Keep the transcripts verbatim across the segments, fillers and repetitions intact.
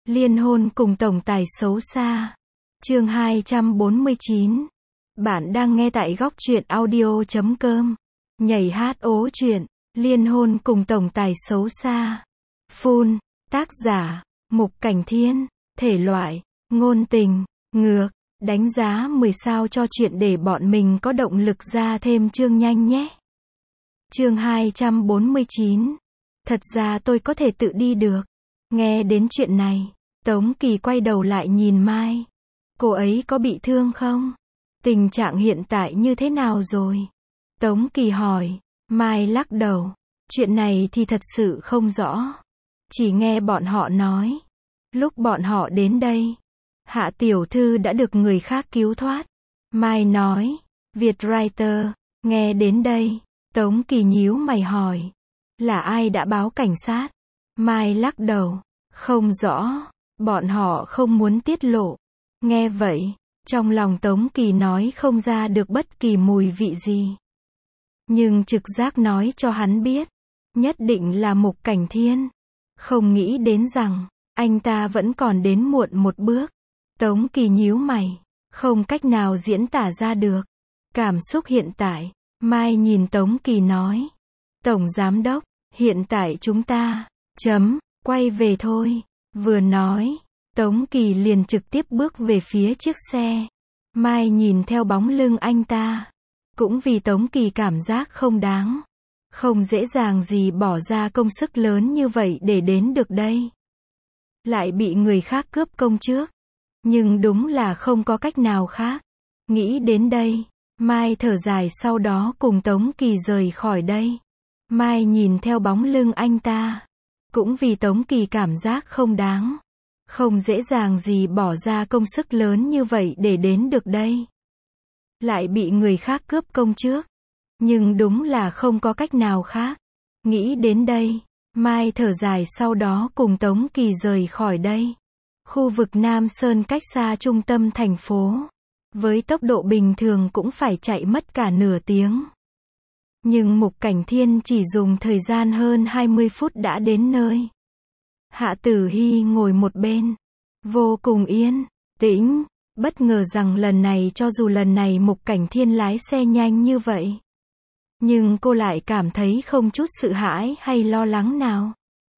Liên hôn cùng tổng tài xấu xa. Chương hai trăm bốn mươi chín. Bạn đang nghe tại góc truyện audio chấm com. Nhảy hát ố truyện, liên hôn cùng tổng tài xấu xa. Full, tác giả, Mục Cảnh Thiên, thể loại, ngôn tình, ngược, đánh giá mười sao cho chuyện để bọn mình có động lực ra thêm chương nhanh nhé. Chương hai trăm bốn mươi chín. Thật ra tôi có thể tự đi được. Nghe đến chuyện này, Tống Kỳ quay đầu lại nhìn Mai. Cô ấy có bị thương không? Tình trạng hiện tại như thế nào rồi? Tống Kỳ hỏi. Mai lắc đầu. Chuyện này thì thật sự không rõ. Chỉ nghe bọn họ nói. Lúc bọn họ đến đây, Hạ tiểu thư đã được người khác cứu thoát. Mai nói. Vietwriter. Nghe đến đây, Tống Kỳ nhíu mày hỏi. Là ai đã báo cảnh sát? Mai lắc đầu. Không rõ. Bọn họ không muốn tiết lộ. Nghe vậy, trong lòng Tống Kỳ nói không ra được bất kỳ mùi vị gì. Nhưng trực giác nói cho hắn biết, nhất định là Mục Cảnh Thiên. Không nghĩ đến rằng, anh ta vẫn còn đến muộn một bước. Tống Kỳ nhíu mày, không cách nào diễn tả ra được cảm xúc hiện tại. Mai nhìn Tống Kỳ nói. Tổng giám đốc, hiện tại chúng ta, chấm, quay về thôi. Vừa nói, Tống Kỳ liền trực tiếp bước về phía chiếc xe. Mai nhìn theo bóng lưng anh ta. Cũng vì Tống Kỳ cảm giác không đáng. Không dễ dàng gì bỏ ra công sức lớn như vậy để đến được đây. Lại bị người khác cướp công trước. Nhưng đúng là không có cách nào khác. Nghĩ đến đây, Mai thở dài sau đó cùng Tống Kỳ rời khỏi đây. Mai nhìn theo bóng lưng anh ta. Cũng vì Tống Kỳ cảm giác không đáng. Không dễ dàng gì bỏ ra công sức lớn như vậy để đến được đây. Lại bị người khác cướp công trước. Nhưng đúng là không có cách nào khác. Nghĩ đến đây, Mai thở dài sau đó cùng Tống Kỳ rời khỏi đây. Khu vực Nam Sơn cách xa trung tâm thành phố. Với tốc độ bình thường cũng phải chạy mất cả nửa tiếng. Nhưng Mục Cảnh Thiên chỉ dùng thời gian hơn hai mươi phút đã đến nơi. Hạ Tử Hy ngồi một bên. Vô cùng yên tĩnh. Bất ngờ rằng lần này cho dù lần này Mục Cảnh Thiên lái xe nhanh như vậy. Nhưng cô lại cảm thấy không chút sợ hãi hay lo lắng nào.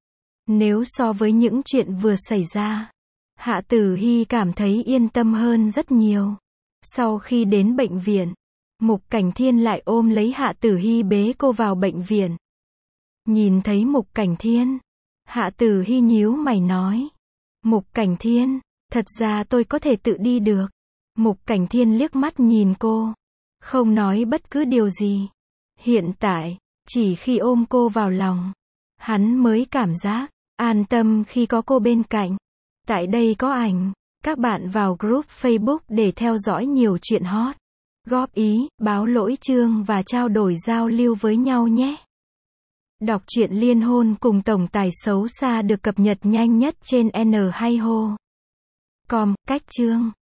Nếu so với những chuyện vừa xảy ra, Hạ Tử Hy cảm thấy yên tâm hơn rất nhiều. Sau khi đến bệnh viện, Mục Cảnh Thiên lại ôm lấy Hạ Tử Hy bế cô vào bệnh viện. Nhìn thấy Mục Cảnh Thiên, Hạ Tử Hy nhíu mày nói. Mục Cảnh Thiên, thật ra tôi có thể tự đi được. Mục Cảnh Thiên liếc mắt nhìn cô. Không nói bất cứ điều gì. Hiện tại, chỉ khi ôm cô vào lòng, hắn mới cảm giác an tâm khi có cô bên cạnh. Tại đây có ảnh. Các bạn vào group Facebook để theo dõi nhiều chuyện hot. Góp ý, báo lỗi chương và trao đổi giao lưu với nhau nhé. Đọc truyện liên hôn cùng tổng tài xấu xa được cập nhật nhanh nhất trên N hai ho chấm com, cách chương.